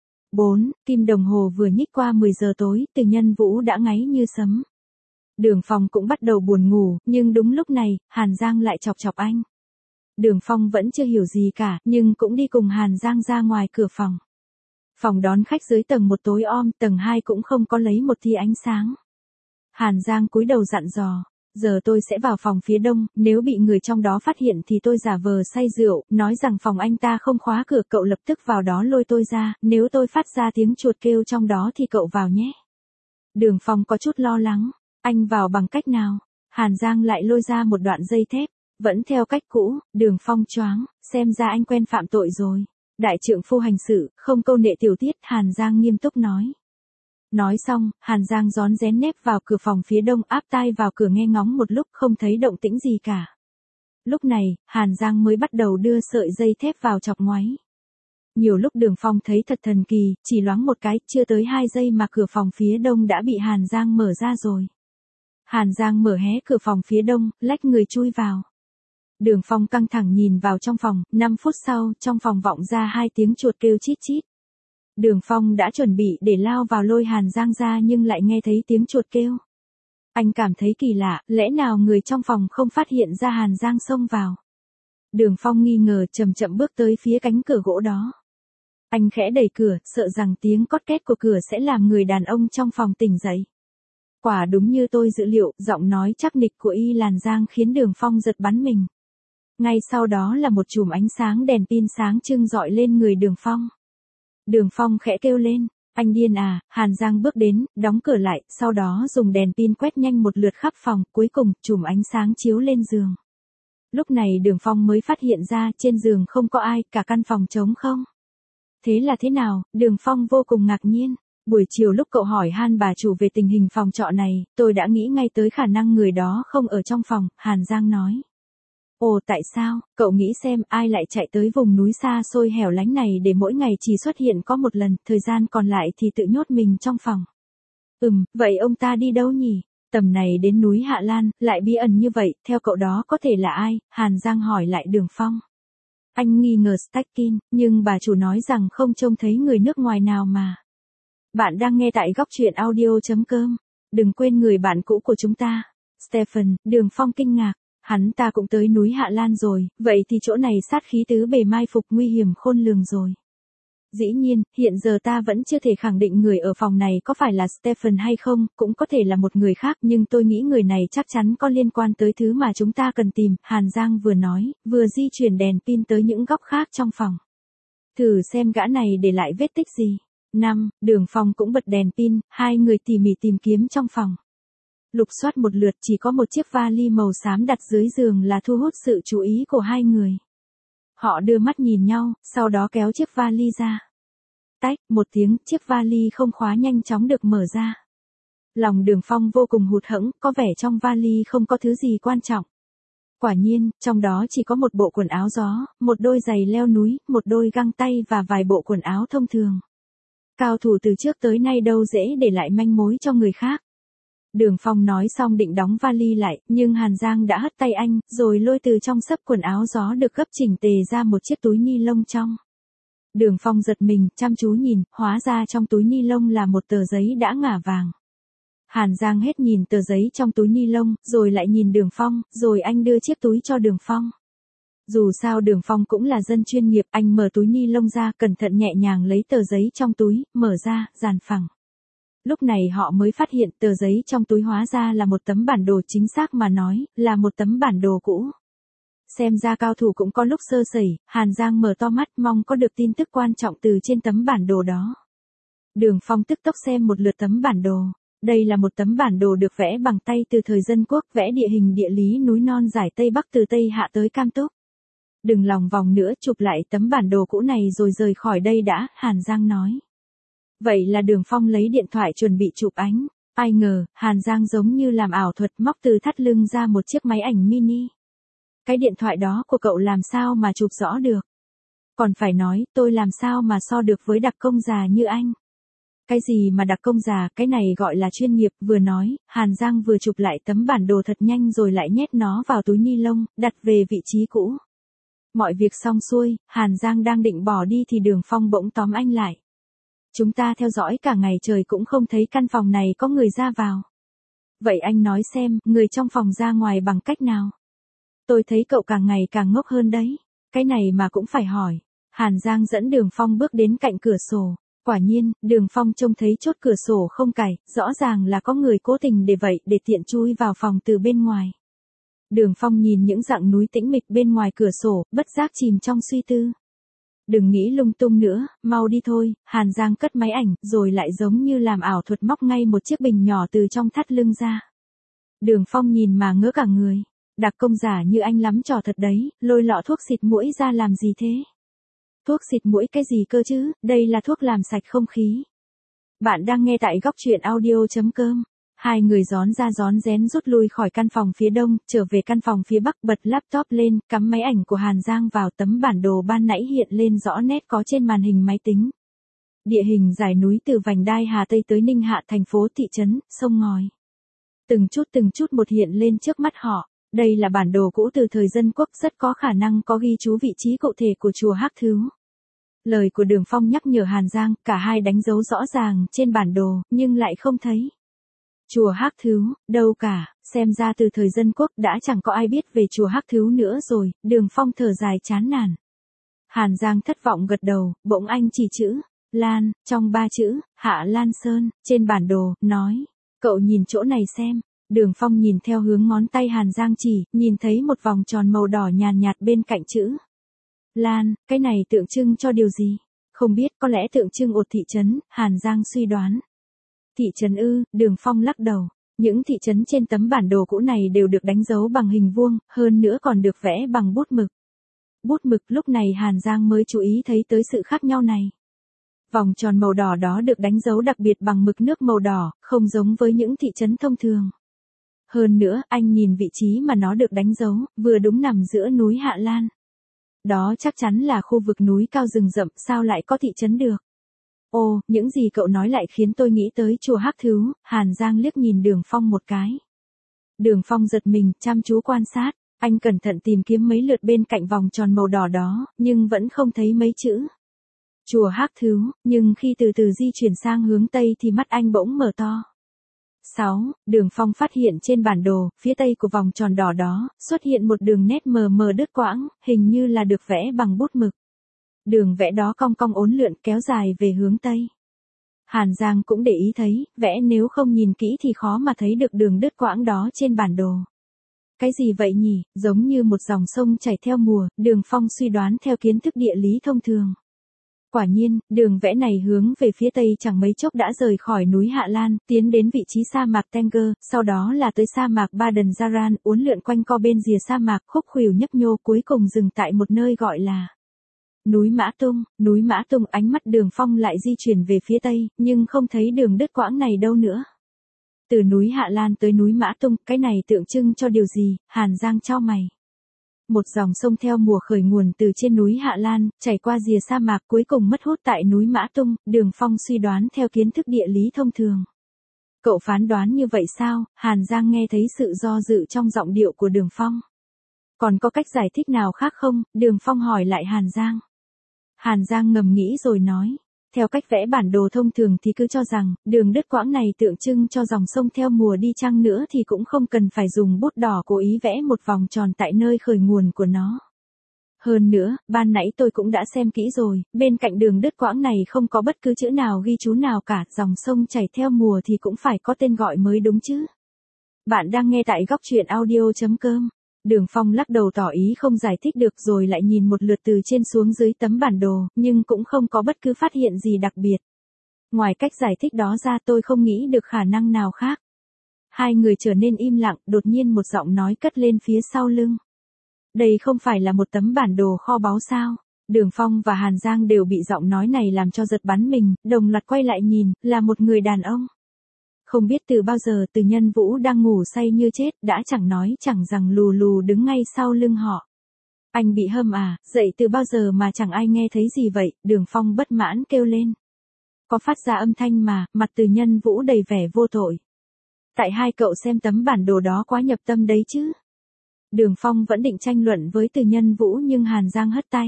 4, kim đồng hồ vừa nhích qua 10 giờ tối, Từ Nhân Vũ đã ngáy như sấm. Đường Phong cũng bắt đầu buồn ngủ, nhưng đúng lúc này, Hàn Giang lại chọc chọc anh. Đường Phong vẫn chưa hiểu gì cả, nhưng cũng đi cùng Hàn Giang ra ngoài cửa phòng. Phòng đón khách dưới tầng 1 tối om, tầng 2 cũng không có lấy một tia ánh sáng. Hàn Giang cúi đầu dặn dò. Giờ tôi sẽ vào phòng phía đông, nếu bị người trong đó phát hiện thì tôi giả vờ say rượu, nói rằng phòng anh ta không khóa cửa, cậu lập tức vào đó lôi tôi ra, nếu tôi phát ra tiếng chuột kêu trong đó thì cậu vào nhé. Đường Phong có chút lo lắng, anh vào bằng cách nào? Hàn Giang lại lôi ra một đoạn dây thép, vẫn theo cách cũ, Đường Phong choáng, xem ra anh quen phạm tội rồi. Đại trượng phu hành sự, không câu nệ tiểu tiết, Hàn Giang nghiêm túc nói. Nói xong, Hàn Giang rón rén nép vào cửa phòng phía đông, áp tai vào cửa nghe ngóng một lúc không thấy động tĩnh gì cả. Lúc này, Hàn Giang mới bắt đầu đưa sợi dây thép vào chọc ngoáy. Nhiều lúc Đường Phong thấy thật thần kỳ, chỉ loáng một cái, chưa tới 2 giây mà cửa phòng phía đông đã bị Hàn Giang mở ra rồi. Hàn Giang mở hé cửa phòng phía đông, lách người chui vào. Đường Phong căng thẳng nhìn vào trong phòng, 5 phút sau, trong phòng vọng ra 2 tiếng chuột kêu chít chít. Đường Phong đã chuẩn bị để lao vào lôi Hàn Giang ra nhưng lại nghe thấy tiếng chuột kêu. Anh cảm thấy kỳ lạ, lẽ nào người trong phòng không phát hiện ra Hàn Giang xông vào. Đường Phong nghi ngờ chậm chậm bước tới phía cánh cửa gỗ đó. Anh khẽ đẩy cửa, sợ rằng tiếng cót két của cửa sẽ làm người đàn ông trong phòng tỉnh dậy. Quả đúng như tôi dự liệu, giọng nói chắc nịch của Y Làn Giang khiến Đường Phong giật bắn mình. Ngay sau đó là một chùm ánh sáng đèn pin sáng trưng rọi lên người Đường Phong. Đường Phong khẽ kêu lên, anh điên à, Hàn Giang bước đến, đóng cửa lại, sau đó dùng đèn pin quét nhanh một lượt khắp phòng, cuối cùng, chùm ánh sáng chiếu lên giường. Lúc này Đường Phong mới phát hiện ra trên giường không có ai, cả căn phòng trống không. Thế là thế nào? Đường Phong vô cùng ngạc nhiên. Buổi chiều lúc cậu hỏi Han bà chủ về tình hình phòng trọ này, tôi đã nghĩ ngay tới khả năng người đó không ở trong phòng, Hàn Giang nói. Ồ tại sao, cậu nghĩ xem ai lại chạy tới vùng núi xa xôi hẻo lánh này để mỗi ngày chỉ xuất hiện có một lần, thời gian còn lại thì tự nhốt mình trong phòng. Vậy ông ta đi đâu nhỉ? Tầm này đến núi Hạ Lan, lại bí ẩn như vậy, theo cậu đó có thể là ai? Hàn Giang hỏi lại Đường Phong. Anh nghi ngờ Stackin, nhưng bà chủ nói rằng không trông thấy người nước ngoài nào mà. Bạn đang nghe tại góc truyện audio.com. Đừng quên người bạn cũ của chúng ta. Stephen, Đường Phong kinh ngạc. Hắn ta cũng tới núi Hạ Lan rồi, vậy thì chỗ này sát khí tứ bề mai phục nguy hiểm khôn lường rồi. Dĩ nhiên, hiện giờ ta vẫn chưa thể khẳng định người ở phòng này có phải là Stephen hay không, cũng có thể là một người khác, nhưng tôi nghĩ người này chắc chắn có liên quan tới thứ mà chúng ta cần tìm, Hàn Giang vừa nói, vừa di chuyển đèn pin tới những góc khác trong phòng. Thử xem gã này để lại vết tích gì. 5. Đường Phong cũng bật đèn pin, hai người tỉ mỉ tìm kiếm trong phòng. Lục soát một lượt chỉ có một chiếc vali màu xám đặt dưới giường là thu hút sự chú ý của hai người. Họ đưa mắt nhìn nhau, sau đó kéo chiếc vali ra. Tách, một tiếng, chiếc vali không khóa nhanh chóng được mở ra. Lòng Đường Phong vô cùng hụt hẫng, có vẻ trong vali không có thứ gì quan trọng. Quả nhiên, trong đó chỉ có một bộ quần áo gió, một đôi giày leo núi, một đôi găng tay và vài bộ quần áo thông thường. Cao thủ từ trước tới nay đâu dễ để lại manh mối cho người khác. Đường Phong nói xong định đóng vali lại, nhưng Hàn Giang đã hất tay anh, rồi lôi từ trong xấp quần áo gió được gấp chỉnh tề ra một chiếc túi ni lông trong. Đường Phong giật mình, chăm chú nhìn, hóa ra trong túi ni lông là một tờ giấy đã ngả vàng. Hàn Giang hết nhìn tờ giấy trong túi ni lông, rồi lại nhìn Đường Phong, rồi anh đưa chiếc túi cho Đường Phong. Dù sao Đường Phong cũng là dân chuyên nghiệp, anh mở túi ni lông ra, cẩn thận nhẹ nhàng lấy tờ giấy trong túi, mở ra, dàn phẳng. Lúc này họ mới phát hiện tờ giấy trong túi hóa ra là một tấm bản đồ, chính xác mà nói, là một tấm bản đồ cũ. Xem ra cao thủ cũng có lúc sơ sẩy, Hàn Giang mở to mắt mong có được tin tức quan trọng từ trên tấm bản đồ đó. Đường Phong tức tốc xem một lượt tấm bản đồ. Đây là một tấm bản đồ được vẽ bằng tay từ thời Dân Quốc, vẽ địa hình địa lý núi non giải Tây Bắc từ Tây Hạ tới Cam Túc. Đừng lòng vòng nữa, chụp lại tấm bản đồ cũ này rồi rời khỏi đây đã, Hàn Giang nói. Vậy là Đường Phong lấy điện thoại chuẩn bị chụp ảnh. Ai ngờ, Hàn Giang giống như làm ảo thuật móc từ thắt lưng ra một chiếc máy ảnh mini. Cái điện thoại đó của cậu làm sao mà chụp rõ được? Còn phải nói, tôi làm sao mà so được với đặc công già như anh? Cái gì mà đặc công già, cái này gọi là chuyên nghiệp, vừa nói, Hàn Giang vừa chụp lại tấm bản đồ thật nhanh rồi lại nhét nó vào túi ni lông, đặt về vị trí cũ. Mọi việc xong xuôi, Hàn Giang đang định bỏ đi thì Đường Phong bỗng tóm anh lại. Chúng ta theo dõi cả ngày trời cũng không thấy căn phòng này có người ra vào. Vậy anh nói xem, người trong phòng ra ngoài bằng cách nào? Tôi thấy cậu càng ngày càng ngốc hơn đấy. Cái này mà cũng phải hỏi. Hàn Giang dẫn Đường Phong bước đến cạnh cửa sổ. Quả nhiên, Đường Phong trông thấy chốt cửa sổ không cài, rõ ràng là có người cố tình để vậy để tiện chui vào phòng từ bên ngoài. Đường Phong nhìn những dặng núi tĩnh mịch bên ngoài cửa sổ, bất giác chìm trong suy tư. Đừng nghĩ lung tung nữa, mau đi thôi, Hàn Giang cất máy ảnh, rồi lại giống như làm ảo thuật móc ngay một chiếc bình nhỏ từ trong thắt lưng ra. Đường Phong nhìn mà ngỡ cả người. Đặc công giả như anh lắm trò thật đấy, lôi lọ thuốc xịt mũi ra làm gì thế? Thuốc xịt mũi cái gì cơ chứ, đây là thuốc làm sạch không khí. Bạn đang nghe tại góc truyện audio.com. Hai người rón ra rón rén rút lui khỏi căn phòng phía đông, trở về căn phòng phía bắc, bật laptop lên, cắm máy ảnh của Hàn Giang vào, tấm bản đồ ban nãy hiện lên rõ nét có trên màn hình máy tính. Địa hình dải núi từ vành đai Hà Tây tới Ninh Hạ, thành phố, thị trấn, sông ngòi. Từng chút một hiện lên trước mắt họ. Đây là bản đồ cũ từ thời Dân Quốc, rất có khả năng có ghi chú vị trí cụ thể của chùa Hắc Thứu. Lời của Đường Phong nhắc nhở Hàn Giang, cả hai đánh dấu rõ ràng trên bản đồ, nhưng lại không thấy. Chùa Hắc Thứu, đâu cả, xem ra từ thời Dân Quốc đã chẳng có ai biết về chùa Hắc Thứu nữa rồi, Đường Phong thở dài chán nản. Hàn Giang thất vọng gật đầu, bỗng anh chỉ chữ, Lan, trong 3 chữ, Hạ Lan Sơn, trên bản đồ, nói, cậu nhìn chỗ này xem. Đường Phong nhìn theo hướng ngón tay Hàn Giang chỉ, nhìn thấy một vòng tròn màu đỏ nhàn nhạt bên cạnh chữ Lan, cái này tượng trưng cho điều gì? Không biết, có lẽ tượng trưng một thị trấn, Hàn Giang suy đoán. Thị trấn ư, Đường Phong lắc đầu. Những thị trấn trên tấm bản đồ cũ này đều được đánh dấu bằng hình vuông, hơn nữa còn được vẽ bằng bút mực. Bút mực, lúc này Hàn Giang mới chú ý thấy tới sự khác nhau này. Vòng tròn màu đỏ đó được đánh dấu đặc biệt bằng mực nước màu đỏ, không giống với những thị trấn thông thường. Hơn nữa, anh nhìn vị trí mà nó được đánh dấu, vừa đúng nằm giữa núi Hạ Lan. Đó chắc chắn là khu vực núi cao rừng rậm, sao lại có thị trấn được? Ồ, những gì cậu nói lại khiến tôi nghĩ tới chùa Hắc Thứu, Hàn Giang liếc nhìn Đường Phong một cái. Đường Phong giật mình, chăm chú quan sát, anh cẩn thận tìm kiếm mấy lượt bên cạnh vòng tròn màu đỏ đó, nhưng vẫn không thấy mấy chữ. Chùa Hắc Thứu, nhưng khi từ từ di chuyển sang hướng Tây thì mắt anh bỗng mở to. 6. Đường Phong phát hiện trên bản đồ, phía tây của vòng tròn đỏ đó, xuất hiện một đường nét mờ mờ đứt quãng, hình như là được vẽ bằng bút mực. Đường vẽ đó cong cong uốn lượn kéo dài về hướng tây. Hàn Giang cũng để ý thấy, vẽ nếu không nhìn kỹ thì khó mà thấy được đường đứt quãng đó trên bản đồ. Cái gì vậy nhỉ, giống như một dòng sông chảy theo mùa, Đường Phong suy đoán theo kiến thức địa lý thông thường. Quả nhiên, đường vẽ này hướng về phía tây chẳng mấy chốc đã rời khỏi núi Hạ Lan, tiến đến vị trí sa mạc Tenger, sau đó là tới sa mạc Baden Zaran, uốn lượn quanh co bên rìa sa mạc, khúc khuỷu nhấp nhô, cuối cùng dừng tại một nơi gọi là núi Mã Tung. Núi Mã Tung, ánh mắt Đường Phong lại di chuyển về phía tây, nhưng không thấy đường đứt quãng này đâu nữa. Từ núi Hạ Lan tới núi Mã Tung, cái này tượng trưng cho điều gì? Hàn Giang chau mày. Một dòng sông theo mùa khởi nguồn từ trên núi Hạ Lan, chảy qua rìa sa mạc cuối cùng mất hút tại núi Mã Tung, Đường Phong suy đoán theo kiến thức địa lý thông thường. Cậu phán đoán như vậy sao? Hàn Giang nghe thấy sự do dự trong giọng điệu của Đường Phong. Còn có cách giải thích nào khác không? Đường Phong hỏi lại Hàn Giang. Hàn Giang ngầm nghĩ rồi nói. Theo cách vẽ bản đồ thông thường thì cứ cho rằng, đường đứt quãng này tượng trưng cho dòng sông theo mùa đi chăng nữa thì cũng không cần phải dùng bút đỏ cố ý vẽ một vòng tròn tại nơi khởi nguồn của nó. Hơn nữa, ban nãy tôi cũng đã xem kỹ rồi, bên cạnh đường đứt quãng này không có bất cứ chữ nào ghi chú nào cả, dòng sông chảy theo mùa thì cũng phải có tên gọi mới đúng chứ. Bạn đang nghe tại góc truyện audio.com. Đường Phong lắc đầu tỏ ý không giải thích được rồi lại nhìn một lượt từ trên xuống dưới tấm bản đồ, nhưng cũng không có bất cứ phát hiện gì đặc biệt. Ngoài cách giải thích đó ra tôi không nghĩ được khả năng nào khác. Hai người trở nên im lặng, đột nhiên một giọng nói cất lên phía sau lưng. Đây không phải là một tấm bản đồ kho báu sao? Đường Phong và Hàn Giang đều bị giọng nói này làm cho giật bắn mình, đồng loạt quay lại nhìn, là một người đàn ông. Không biết từ bao giờ Từ Nhân Vũ đang ngủ say như chết, đã chẳng nói chẳng rằng lù lù đứng ngay sau lưng họ. Anh bị hâm à, dậy từ bao giờ mà chẳng ai nghe thấy gì vậy? Đường Phong bất mãn kêu lên. Có phát ra âm thanh mà, mặt Từ Nhân Vũ đầy vẻ vô tội. Tại hai cậu xem tấm bản đồ đó quá nhập tâm đấy chứ. Đường Phong vẫn định tranh luận với Từ Nhân Vũ nhưng Hàn Giang hất tay.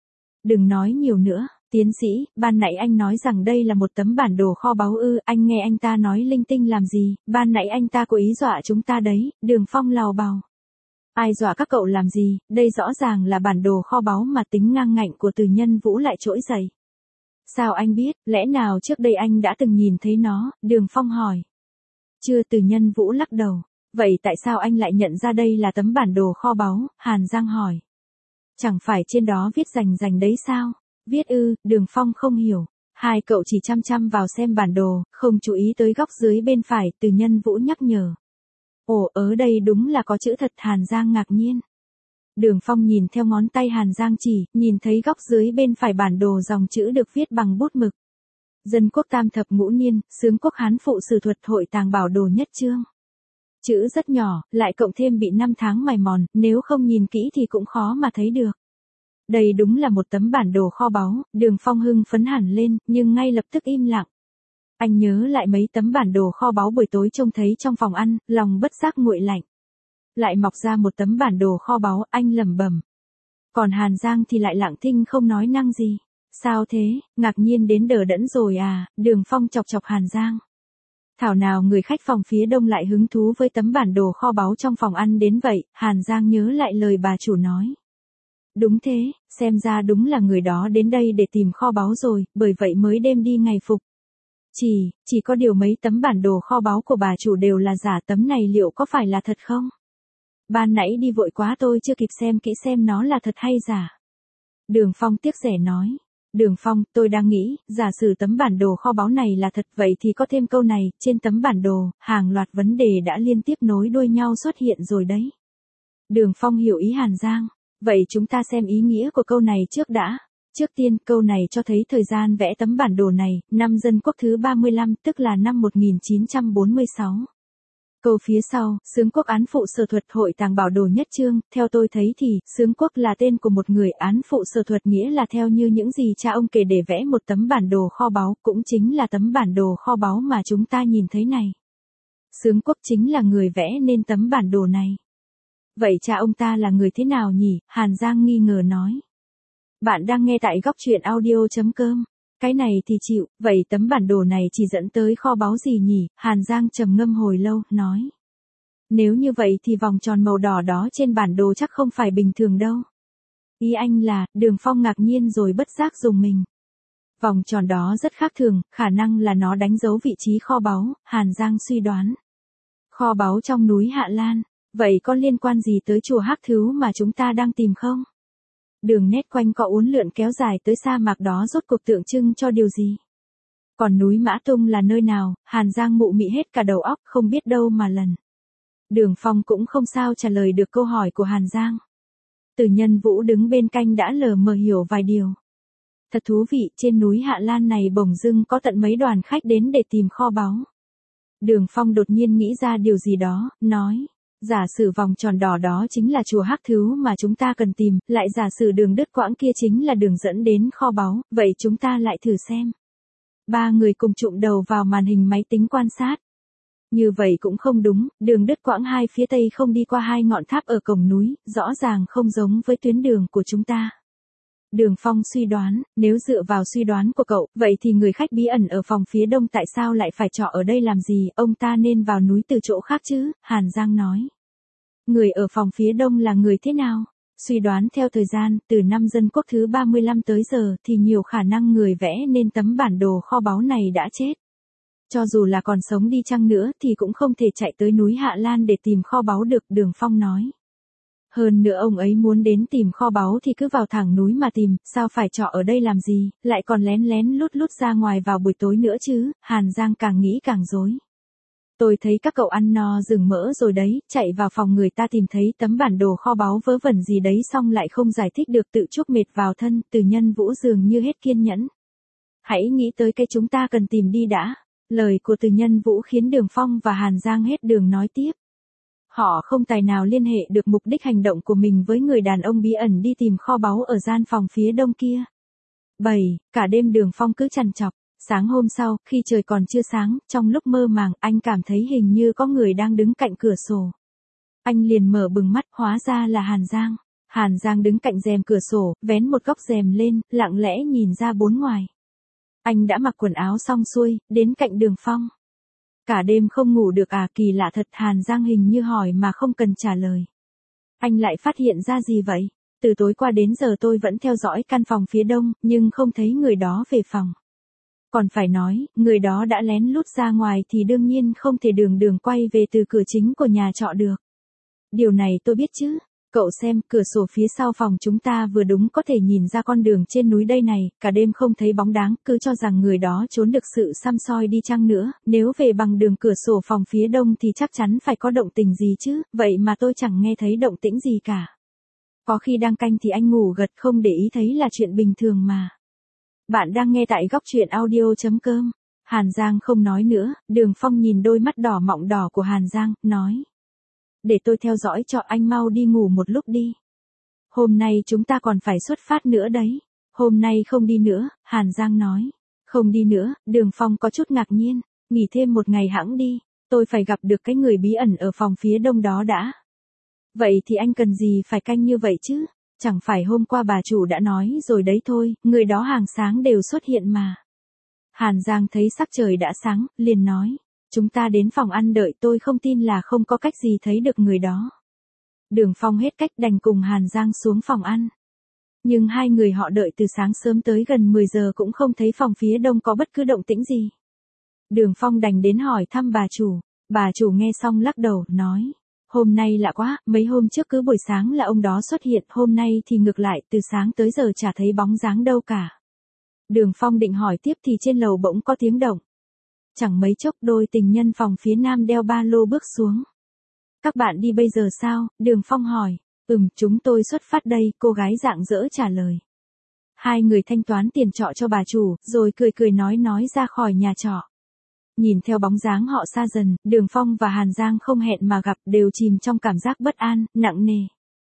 Đừng nói nhiều nữa. Tiến sĩ, ban nãy anh nói rằng đây là một tấm bản đồ kho báu ư, anh nghe anh ta nói linh tinh làm gì, ban nãy anh ta cố ý dọa chúng ta đấy, Đường Phong lào bào. Ai dọa các cậu làm gì, đây rõ ràng là bản đồ kho báu mà tính ngang ngạnh của Từ Nhân Vũ lại trỗi dậy. Sao anh biết, lẽ nào trước đây anh đã từng nhìn thấy nó, Đường Phong hỏi. Chưa, Từ Nhân Vũ lắc đầu. Vậy tại sao anh lại nhận ra đây là tấm bản đồ kho báu, Hàn Giang hỏi. Chẳng phải trên đó viết rành rành đấy sao? Viết ư, Đường Phong không hiểu. Hai cậu chỉ chăm chăm vào xem bản đồ, không chú ý tới góc dưới bên phải, Từ Nhân Vũ nhắc nhở. Ồ, ở đây đúng là có chữ thật, Hàn Giang ngạc nhiên. Đường Phong nhìn theo ngón tay Hàn Giang chỉ, nhìn thấy góc dưới bên phải bản đồ dòng chữ được viết bằng bút mực. Dân quốc tam thập ngũ niên, xướng quốc Hán phụ sử thuật hội tàng bảo đồ nhất chương. Chữ rất nhỏ, lại cộng thêm bị 5 tháng mài mòn, nếu không nhìn kỹ thì cũng khó mà thấy được. Đây đúng là một tấm bản đồ kho báu, Đường Phong hưng phấn hẳn lên, nhưng ngay lập tức im lặng. Anh nhớ lại mấy tấm bản đồ kho báu buổi tối trông thấy trong phòng ăn, lòng bất giác nguội lạnh. Lại mọc ra một tấm bản đồ kho báu, anh lẩm bẩm. Còn Hàn Giang thì lại lặng thinh không nói năng gì. Sao thế, ngạc nhiên đến đờ đẫn rồi à, Đường Phong chọc chọc Hàn Giang. Thảo nào người khách phòng phía đông lại hứng thú với tấm bản đồ kho báu trong phòng ăn đến vậy, Hàn Giang nhớ lại lời bà chủ nói. Đúng thế, xem ra đúng là người đó đến đây để tìm kho báu rồi, bởi vậy mới đêm đi ngày phục. Chỉ có điều mấy tấm bản đồ kho báu của bà chủ đều là giả, tấm này liệu có phải là thật không? Ban nãy đi vội quá tôi chưa kịp xem kỹ xem nó là thật hay giả. Đường Phong tiếc rẻ nói. Đường Phong, tôi đang nghĩ, giả sử tấm bản đồ kho báu này là thật vậy thì có thêm câu này, trên tấm bản đồ, hàng loạt vấn đề đã liên tiếp nối đuôi nhau xuất hiện rồi đấy. Đường Phong hiểu ý Hàn Giang. Vậy chúng ta xem ý nghĩa của câu này trước đã. Trước tiên, câu này cho thấy thời gian vẽ tấm bản đồ này, năm Dân Quốc thứ 35, tức là năm 1946. Câu phía sau, xướng quốc án phụ sở thuật hội tàng bảo đồ nhất chương, theo tôi thấy thì, xướng quốc là tên của một người, án phụ sở thuật nghĩa là theo như những gì cha ông kể để vẽ một tấm bản đồ kho báu, cũng chính là tấm bản đồ kho báu mà chúng ta nhìn thấy này. Xướng quốc chính là người vẽ nên tấm bản đồ này. Vậy cha ông ta là người thế nào nhỉ? Hàn Giang nghi ngờ nói. Bạn đang nghe tại góc truyện audio.com. Cái này thì chịu, vậy tấm bản đồ này chỉ dẫn tới kho báu gì nhỉ? Hàn Giang trầm ngâm hồi lâu, nói. Nếu như vậy thì vòng tròn màu đỏ đó trên bản đồ chắc không phải bình thường đâu. Ý anh là, Đường Phong ngạc nhiên rồi bất giác dùng mình. Vòng tròn đó rất khác thường, khả năng là nó đánh dấu vị trí kho báu, Hàn Giang suy đoán. Kho báu trong núi Hạ Lan, vậy có liên quan gì tới chùa Hắc Thứu mà chúng ta đang tìm không? Đường nét quanh co uốn lượn kéo dài tới sa mạc đó rốt cuộc tượng trưng cho điều gì? Còn núi Mã Tung là nơi nào? Hàn Giang mụ mị hết cả đầu óc không biết đâu mà lần. Đường Phong cũng không sao trả lời được câu hỏi của Hàn Giang. Từ Nhân Vũ đứng bên cạnh đã lờ mờ hiểu vài điều. Thật thú vị, trên núi Hạ Lan này bỗng dưng có tận mấy đoàn khách đến để tìm kho báu. Đường Phong đột nhiên nghĩ ra điều gì đó, nói. Giả sử vòng tròn đỏ đó chính là chùa Hắc Thứu mà chúng ta cần tìm, lại giả sử đường đứt quãng kia chính là đường dẫn đến kho báu, vậy chúng ta lại thử xem. Ba người cùng chụm đầu vào màn hình máy tính quan sát. Như vậy cũng không đúng, đường đứt quãng hai phía tây không đi qua hai ngọn tháp ở cổng núi, rõ ràng không giống với tuyến đường của chúng ta. Đường Phong suy đoán, nếu dựa vào suy đoán của cậu, vậy thì người khách bí ẩn ở phòng phía đông tại sao lại phải trọ ở đây làm gì, ông ta nên vào núi từ chỗ khác chứ, Hàn Giang nói. Người ở phòng phía đông là người thế nào? Suy đoán theo thời gian, từ năm Dân Quốc thứ 35 tới giờ thì nhiều khả năng người vẽ nên tấm bản đồ kho báu này đã chết. Cho dù là còn sống đi chăng nữa thì cũng không thể chạy tới núi Hạ Lan để tìm kho báu được, Đường Phong nói. Hơn nữa ông ấy muốn đến tìm kho báu thì cứ vào thẳng núi mà tìm, sao phải trọ ở đây làm gì, lại còn lén lén lút lút ra ngoài vào buổi tối nữa chứ, Hàn Giang càng nghĩ càng rối. Tôi thấy các cậu ăn no rừng mỡ rồi đấy, chạy vào phòng người ta tìm thấy tấm bản đồ kho báu vớ vẩn gì đấy xong lại không giải thích được, tự chuốc mệt vào thân, Từ Nhân Vũ dường như hết kiên nhẫn. Hãy nghĩ tới cái chúng ta cần tìm đi đã. Lời của Từ Nhân Vũ khiến Đường Phong và Hàn Giang hết đường nói tiếp. Họ không tài nào liên hệ được mục đích hành động của mình với người đàn ông bí ẩn đi tìm kho báu ở gian phòng phía đông kia. 7. Cả đêm Đường Phong cứ trằn trọc. Sáng hôm sau, khi trời còn chưa sáng, trong lúc mơ màng, anh cảm thấy hình như có người đang đứng cạnh cửa sổ. Anh liền mở bừng mắt, hóa ra là Hàn Giang. Hàn Giang đứng cạnh rèm cửa sổ, vén một góc rèm lên, lặng lẽ nhìn ra bốn ngoài. Anh đã mặc quần áo xong xuôi, đến cạnh Đường Phong. Cả đêm không ngủ được à, kỳ lạ thật, Hàn Giang hình như hỏi mà không cần trả lời. Anh lại phát hiện ra gì vậy? Từ tối qua đến giờ tôi vẫn theo dõi căn phòng phía đông, nhưng không thấy người đó về phòng. Còn phải nói, người đó đã lén lút ra ngoài thì đương nhiên không thể đường quay về từ cửa chính của nhà trọ được. Điều này tôi biết chứ. Cậu xem, cửa sổ phía sau phòng chúng ta vừa đúng có thể nhìn ra con đường trên núi đây này, cả đêm không thấy bóng dáng, cứ cho rằng người đó trốn được sự săm soi đi chăng nữa, nếu về bằng đường cửa sổ phòng phía đông thì chắc chắn phải có động tĩnh gì chứ, vậy mà tôi chẳng nghe thấy động tĩnh gì cả. Có khi đang canh thì anh ngủ gật không để ý thấy là chuyện bình thường mà. Bạn đang nghe tại góc truyện audio.com. Hàn Giang không nói nữa, Đường Phong nhìn đôi mắt đỏ mọng đỏ của Hàn Giang, nói. Để tôi theo dõi cho anh, mau đi ngủ một lúc đi. Hôm nay chúng ta còn phải xuất phát nữa đấy. Hôm nay không đi nữa, Hàn Giang nói. Không đi nữa, Đường Phong có chút ngạc nhiên. Nghỉ thêm một ngày hẵng đi. Tôi phải gặp được cái người bí ẩn ở phòng phía đông đó đã. Vậy thì anh cần gì phải canh như vậy chứ? Chẳng phải hôm qua bà chủ đã nói rồi đấy thôi, người đó hàng sáng đều xuất hiện mà. Hàn Giang thấy sắc trời đã sáng, liền nói. Chúng ta đến phòng ăn đợi, tôi không tin là không có cách gì thấy được người đó. Đường Phong hết cách đành cùng Hàn Giang xuống phòng ăn. Nhưng hai người họ đợi từ sáng sớm tới gần 10 giờ cũng không thấy phòng phía đông có bất cứ động tĩnh gì. Đường Phong đành đến hỏi thăm bà chủ. Bà chủ nghe xong lắc đầu, nói. Hôm nay lạ quá, mấy hôm trước cứ buổi sáng là ông đó xuất hiện, hôm nay thì ngược lại, từ sáng tới giờ chả thấy bóng dáng đâu cả. Đường Phong định hỏi tiếp thì trên lầu bỗng có tiếng động. Chẳng mấy chốc đôi tình nhân phòng phía nam đeo ba lô bước xuống. Các bạn đi bây giờ sao? Đường Phong hỏi. Chúng tôi xuất phát đây, cô gái rạng rỡ trả lời. Hai người thanh toán tiền trọ cho bà chủ, rồi cười nói ra khỏi nhà trọ. Nhìn theo bóng dáng họ xa dần, Đường Phong và Hàn Giang không hẹn mà gặp, đều chìm trong cảm giác bất an, nặng nề.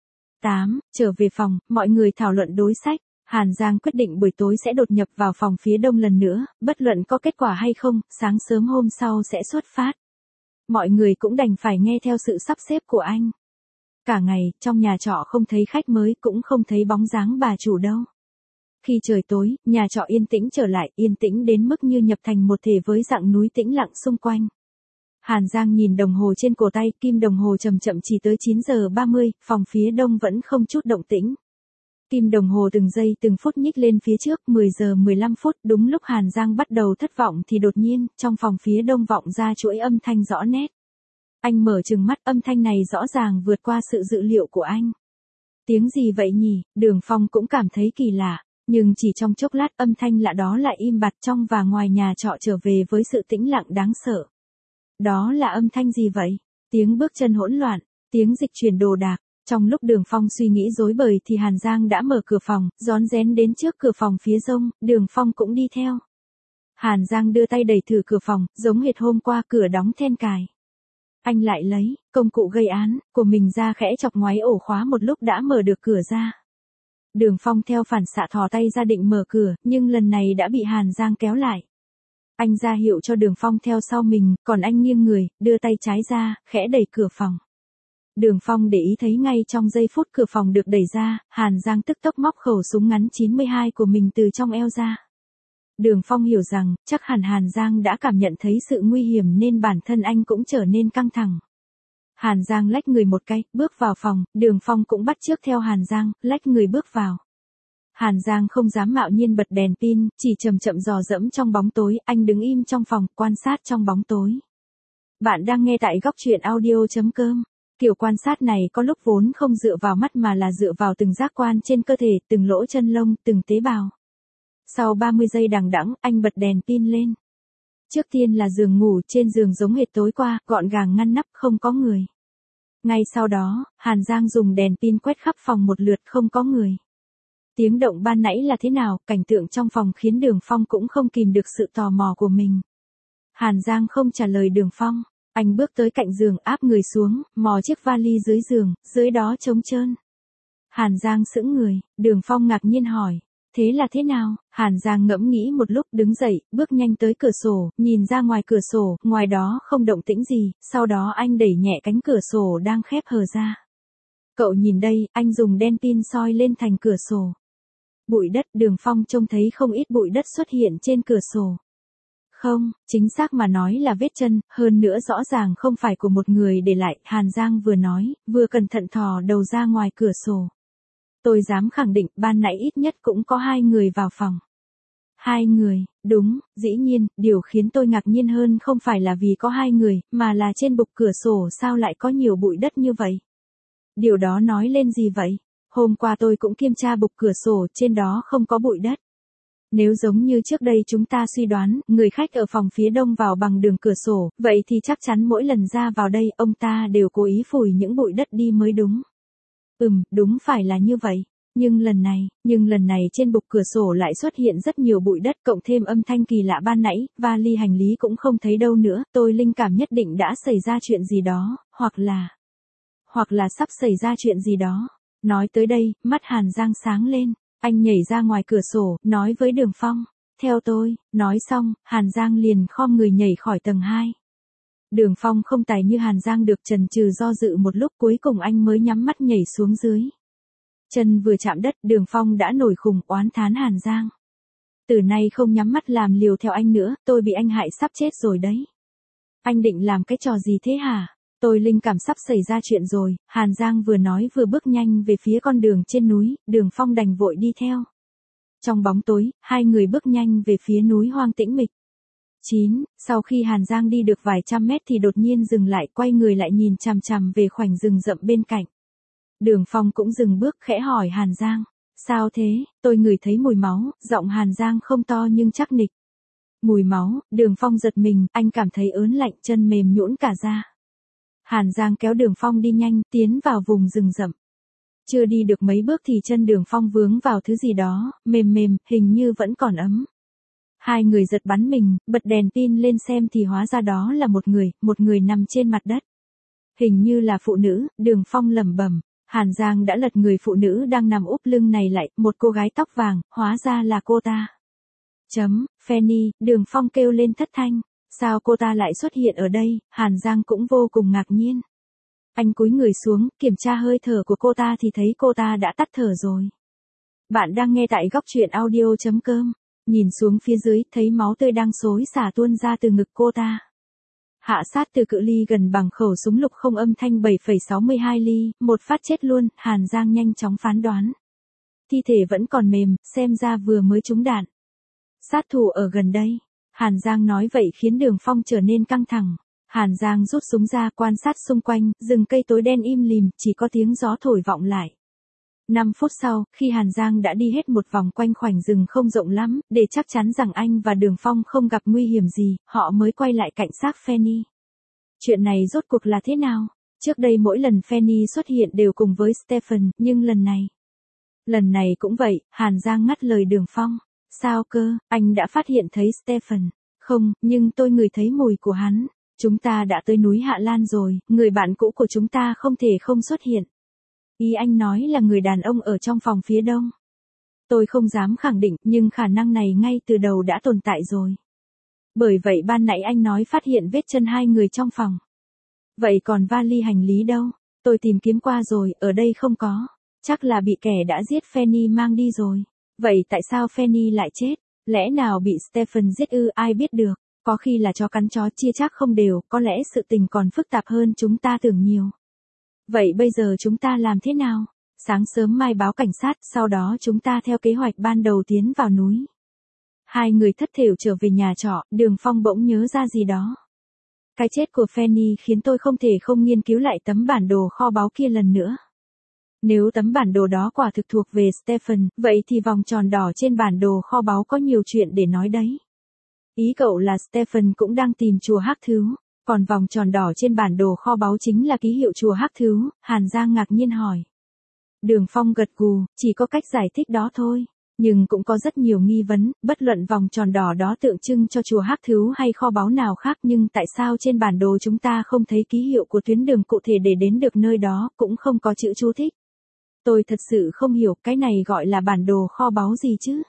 8. Trở về phòng, mọi người thảo luận đối sách. Hàn Giang quyết định buổi tối sẽ đột nhập vào phòng phía đông lần nữa, bất luận có kết quả hay không, sáng sớm hôm sau sẽ xuất phát. Mọi người cũng đành phải nghe theo sự sắp xếp của anh. Cả ngày, trong nhà trọ không thấy khách mới, cũng không thấy bóng dáng bà chủ đâu. Khi trời tối, nhà trọ yên tĩnh trở lại, yên tĩnh đến mức như nhập thành một thể với dặng núi tĩnh lặng xung quanh. Hàn Giang nhìn đồng hồ trên cổ tay, kim đồng hồ chậm chậm chỉ tới 9 giờ 30, phòng phía đông vẫn không chút động tĩnh. Kim đồng hồ từng giây từng phút nhích lên phía trước, 10 giờ 15 phút, đúng lúc Hàn Giang bắt đầu thất vọng thì đột nhiên, trong phòng phía đông vọng ra chuỗi âm thanh rõ nét. Anh mở trừng mắt, âm thanh này rõ ràng vượt qua sự dự liệu của anh. Tiếng gì vậy nhỉ? Đường Phong cũng cảm thấy kỳ lạ, nhưng chỉ trong chốc lát âm thanh lạ đó lại im bặt, trong và ngoài nhà trọ trở về với sự tĩnh lặng đáng sợ. Đó là âm thanh gì vậy? Tiếng bước chân hỗn loạn, tiếng dịch chuyển đồ đạc. Trong lúc Đường Phong suy nghĩ rối bời thì Hàn Giang đã mở cửa phòng, rón rén đến trước cửa phòng phía đông, Đường Phong cũng đi theo. Hàn Giang đưa tay đẩy thử cửa phòng, giống hệt hôm qua, cửa đóng then cài. Anh lại lấy công cụ gây án của mình ra, khẽ chọc ngoáy ổ khóa một lúc đã mở được cửa ra. Đường Phong theo phản xạ thò tay ra định mở cửa, nhưng lần này đã bị Hàn Giang kéo lại. Anh ra hiệu cho Đường Phong theo sau mình, còn anh nghiêng người, đưa tay trái ra, khẽ đẩy cửa phòng. Đường Phong để ý thấy ngay trong giây phút cửa phòng được đẩy ra, Hàn Giang tức tốc móc khẩu súng ngắn 92 của mình từ trong eo ra. Đường Phong hiểu rằng, chắc hẳn Hàn Giang đã cảm nhận thấy sự nguy hiểm nên bản thân anh cũng trở nên căng thẳng. Hàn Giang lách người một cái, bước vào phòng, Đường Phong cũng bắt chước theo Hàn Giang, lách người bước vào. Hàn Giang không dám mạo nhiên bật đèn pin, chỉ chậm chậm dò dẫm trong bóng tối, anh đứng im trong phòng, quan sát trong bóng tối. Bạn đang nghe tại góc truyện audio.com. Kiểu quan sát này có lúc vốn không dựa vào mắt mà là dựa vào từng giác quan trên cơ thể, từng lỗ chân lông, từng tế bào. Sau 30 giây đằng đẵng, anh bật đèn pin lên. Trước tiên là giường ngủ, trên giường giống hệt tối qua, gọn gàng ngăn nắp, không có người. Ngay sau đó, Hàn Giang dùng đèn pin quét khắp phòng một lượt, không có người. Tiếng động ban nãy là thế nào? Cảnh tượng trong phòng khiến Đường Phong cũng không kìm được sự tò mò của mình. Hàn Giang không trả lời Đường Phong. Anh bước tới cạnh giường, áp người xuống, mò chiếc vali dưới giường, dưới đó trống trơn. Hàn Giang sững người, Đường Phong ngạc nhiên hỏi. Thế là thế nào? Hàn Giang ngẫm nghĩ một lúc, đứng dậy, bước nhanh tới cửa sổ, nhìn ra ngoài cửa sổ, ngoài đó không động tĩnh gì, sau đó anh đẩy nhẹ cánh cửa sổ đang khép hờ ra. Cậu nhìn đây, anh dùng đèn pin soi lên thành cửa sổ. Bụi đất, Đường Phong trông thấy không ít bụi đất xuất hiện trên cửa sổ. Không, chính xác mà nói là vết chân, hơn nữa rõ ràng không phải của một người để lại, Hàn Giang vừa nói, vừa cẩn thận thò đầu ra ngoài cửa sổ. Tôi dám khẳng định, ban nãy ít nhất cũng có 2 người vào phòng. 2 người, đúng, dĩ nhiên, điều khiến tôi ngạc nhiên hơn không phải là vì có 2 người, mà là trên bục cửa sổ sao lại có nhiều bụi đất như vậy. Điều đó nói lên gì vậy? Hôm qua tôi cũng kiểm tra bục cửa sổ, trên đó không có bụi đất. Nếu giống như trước đây chúng ta suy đoán, người khách ở phòng phía đông vào bằng đường cửa sổ, vậy thì chắc chắn mỗi lần ra vào đây, ông ta đều cố ý phủi những bụi đất đi mới đúng. Đúng phải là như vậy. Nhưng lần này trên bục cửa sổ lại xuất hiện rất nhiều bụi đất, cộng thêm âm thanh kỳ lạ ban nãy, vali hành lý cũng không thấy đâu nữa, tôi linh cảm nhất định đã xảy ra chuyện gì đó, hoặc là sắp xảy ra chuyện gì đó. Nói tới đây, mắt Hàn Giang sáng lên, anh nhảy ra ngoài cửa sổ, nói với Đường Phong, theo tôi, nói xong, Hàn Giang liền khom người nhảy khỏi tầng 2. Đường Phong không tài như Hàn Giang được, chần chừ do dự một lúc, cuối cùng anh mới nhắm mắt nhảy xuống dưới. Chân vừa chạm đất, Đường Phong đã nổi khùng, oán thán Hàn Giang. Từ nay không nhắm mắt làm liều theo anh nữa, tôi bị anh hại sắp chết rồi đấy. Anh định làm cái trò gì thế hả? Tôi linh cảm sắp xảy ra chuyện rồi, Hàn Giang vừa nói vừa bước nhanh về phía con đường trên núi, Đường Phong đành vội đi theo. Trong bóng tối, 2 người bước nhanh về phía núi hoang tĩnh mịch. Sau khi Hàn Giang đi được vài trăm mét thì đột nhiên dừng lại, quay người lại nhìn chằm chằm về khoảnh rừng rậm bên cạnh. Đường Phong cũng dừng bước, khẽ hỏi Hàn Giang. Sao thế? Tôi ngửi thấy mùi máu, giọng Hàn Giang không to nhưng chắc nịch. Mùi máu, Đường Phong giật mình, anh cảm thấy ớn lạnh, chân mềm nhũn cả ra. Hàn Giang kéo Đường Phong đi nhanh, tiến vào vùng rừng rậm. Chưa đi được mấy bước thì chân Đường Phong vướng vào thứ gì đó, mềm mềm, hình như vẫn còn ấm. 2 người giật bắn mình, bật đèn pin lên xem thì hóa ra đó là một người nằm trên mặt đất. Hình như là phụ nữ, Đường Phong lẩm bẩm. Hàn Giang đã lật người phụ nữ đang nằm úp lưng này lại, một cô gái tóc vàng, hóa ra là cô ta. Fanny, Đường Phong kêu lên thất thanh. Sao cô ta lại xuất hiện ở đây? Hàn Giang cũng vô cùng ngạc nhiên. Anh cúi người xuống, kiểm tra hơi thở của cô ta thì thấy cô ta đã tắt thở rồi. Bạn đang nghe tại góc truyện audio.com. Nhìn xuống phía dưới, thấy máu tươi đang xối xả tuôn ra từ ngực cô ta. Hạ sát từ cự ly gần bằng khẩu súng lục không âm thanh 7,62 ly, một phát chết luôn, Hàn Giang nhanh chóng phán đoán. Thi thể vẫn còn mềm, xem ra vừa mới trúng đạn. Sát thủ ở gần đây. Hàn Giang nói vậy khiến Đường Phong trở nên căng thẳng. Hàn Giang rút súng ra quan sát xung quanh, rừng cây tối đen im lìm, chỉ có tiếng gió thổi vọng lại. 5 phút sau, khi Hàn Giang đã đi hết một vòng quanh khoảnh rừng không rộng lắm, để chắc chắn rằng anh và Đường Phong không gặp nguy hiểm gì, họ mới quay lại cạnh xác Fanny. Chuyện này rốt cuộc là thế nào? Trước đây mỗi lần Fanny xuất hiện đều cùng với Stephen, nhưng lần này cũng vậy, Hàn Giang ngắt lời Đường Phong. Sao cơ, anh đã phát hiện thấy Stephen? Không, nhưng tôi ngửi thấy mùi của hắn. Chúng ta đã tới núi Hạ Lan rồi, người bạn cũ của chúng ta không thể không xuất hiện. Ý anh nói là người đàn ông ở trong phòng phía đông. Tôi không dám khẳng định, nhưng khả năng này ngay từ đầu đã tồn tại rồi. Bởi vậy ban nãy anh nói phát hiện vết chân hai người trong phòng. Vậy còn vali hành lý đâu? Tôi tìm kiếm qua rồi, ở đây không có. Chắc là bị kẻ đã giết Fanny mang đi rồi. Vậy tại sao Fanny lại chết? Lẽ nào bị Stephen giết ư? Ai biết được. Có khi là chó cắn chó chia chắc không đều, có lẽ sự tình còn phức tạp hơn chúng ta tưởng nhiều. Vậy bây giờ chúng ta làm thế nào? Sáng sớm mai báo cảnh sát, sau đó chúng ta theo kế hoạch ban đầu tiến vào núi. Hai người thất thểu trở về nhà trọ, Đường Phong bỗng nhớ ra gì đó. Cái chết của Fanny khiến tôi không thể không nghiên cứu lại tấm bản đồ kho báu kia lần nữa. Nếu tấm bản đồ đó quả thực thuộc về Stephen, vậy thì vòng tròn đỏ trên bản đồ kho báu có nhiều chuyện để nói đấy. Ý cậu là Stephen cũng đang tìm chùa Hắc Thứu, còn vòng tròn đỏ trên bản đồ kho báu chính là ký hiệu chùa Hắc Thứu, Hàn Giang ngạc nhiên hỏi. Đường Phong gật gù, chỉ có cách giải thích đó thôi, nhưng cũng có rất nhiều nghi vấn, bất luận vòng tròn đỏ đó tượng trưng cho chùa Hắc Thứu hay kho báu nào khác, nhưng tại sao trên bản đồ chúng ta không thấy ký hiệu của tuyến đường cụ thể để đến được nơi đó, cũng không có chữ chú thích. Tôi thật sự không hiểu cái này gọi là bản đồ kho báu gì chứ.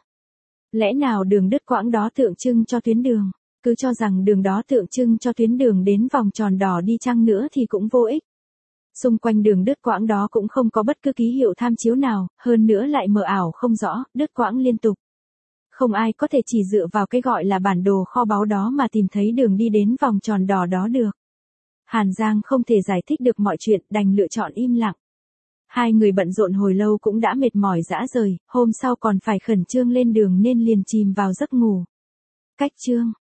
Lẽ nào đường đứt quãng đó tượng trưng cho tuyến đường? Cứ cho rằng đường đó tượng trưng cho tuyến đường đến vòng tròn đỏ đi chăng nữa thì cũng vô ích. Xung quanh đường đứt quãng đó cũng không có bất cứ ký hiệu tham chiếu nào, hơn nữa lại mờ ảo không rõ, đứt quãng liên tục. Không ai có thể chỉ dựa vào cái gọi là bản đồ kho báu đó mà tìm thấy đường đi đến vòng tròn đỏ đó được. Hàn Giang không thể giải thích được mọi chuyện, đành lựa chọn im lặng. Hai người bận rộn hồi lâu cũng đã mệt mỏi rã rời, hôm sau còn phải khẩn trương lên đường nên liền chìm vào giấc ngủ. Cách chương